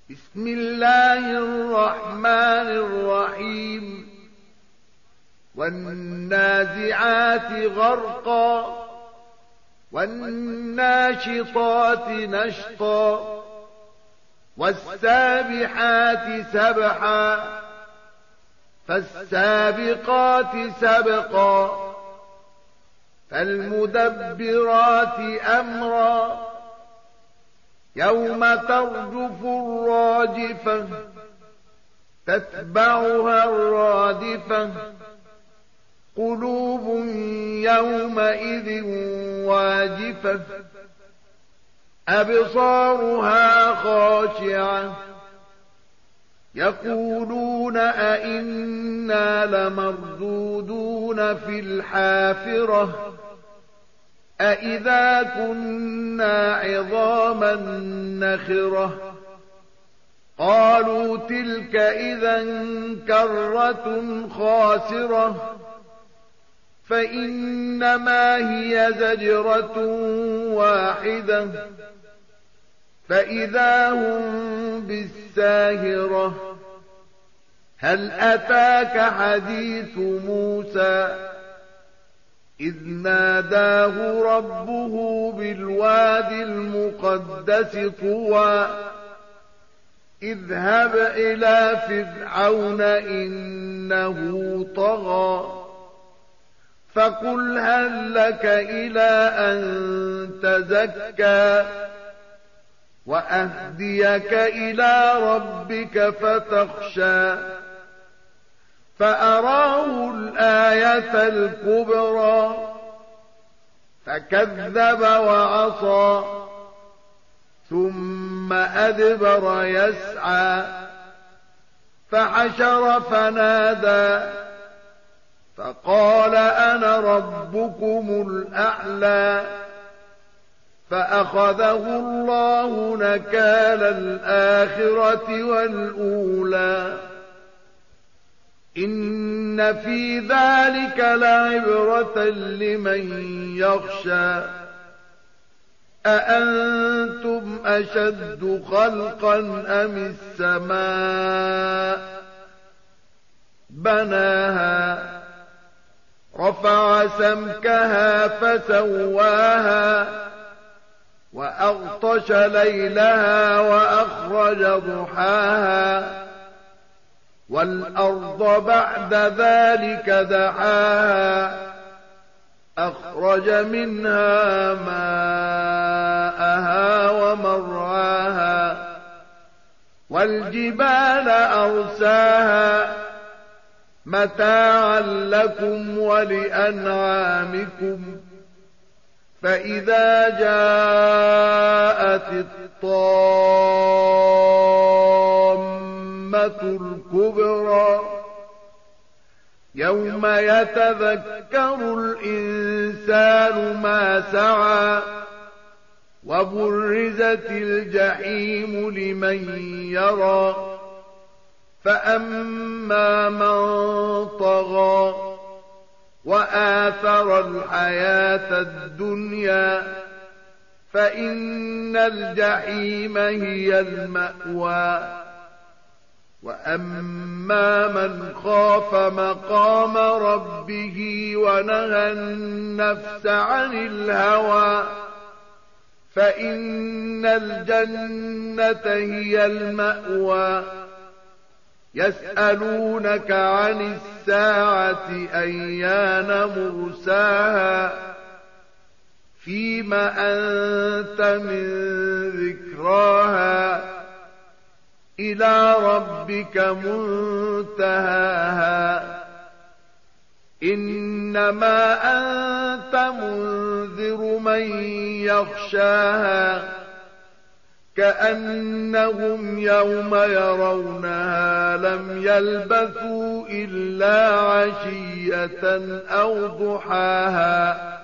بسم الله الرحمن الرحيم والنازعات غرقا والناشطات نشطا والسابحات سبحا فالسابقات سبقا فالمدبرات أمرا يوم ترجف الراجفة تتبعها الرادفة قلوب يومئذ واجفة أبصارها خاشعة يقولون أئنا لمردودون في الحافرة أئذا كنا عظاما نخرة قالوا تلك إذا كرة خاسرة فإنما هي زجرة واحدة فإذا هم بالساهرة هل أتاك حديث موسى إذ ناداه ربه بالواد المقدس طوى اذهب إلى فرعون إنه طغى فقل هل لك إلى أن تزكى وأهديك إلى ربك فتخشى فأراه الآية الكبرى فكذب وعصى ثم أدبر يسعى فحشر فنادى فقال أنا ربكم الأعلى فأخذه الله نكال الآخرة والأولى إن في ذلك لعبرة لمن يخشى أأنتم أشد خلقا أم السماء بناها رفع سمكها فسواها وأغطش ليلها وأخرج ضحاها والأرض بعد ذلك دحاها أخرج منها ماءها ومرعاها والجبال أرساها متاعا لكم ولأنعامكم فإذا جاءت الطامة الكبرى يوم يتذكر الإنسان ما سعى وبرزت الجحيم لمن يرى فأما من طغى وآثر الحياة الدنيا فإن الجحيم هي المأوى وأما من خاف مقام ربه ونهى النفس عن الهوى فإن الجنة هي المأوى يسألونك عن الساعة أيان مرساها فيما أنت من ذكراها إلى ربك منتهاها إنما أنت منذر من يخشاها كأنهم يوم يرونها لم يلبثوا إلا عشية أو ضحاها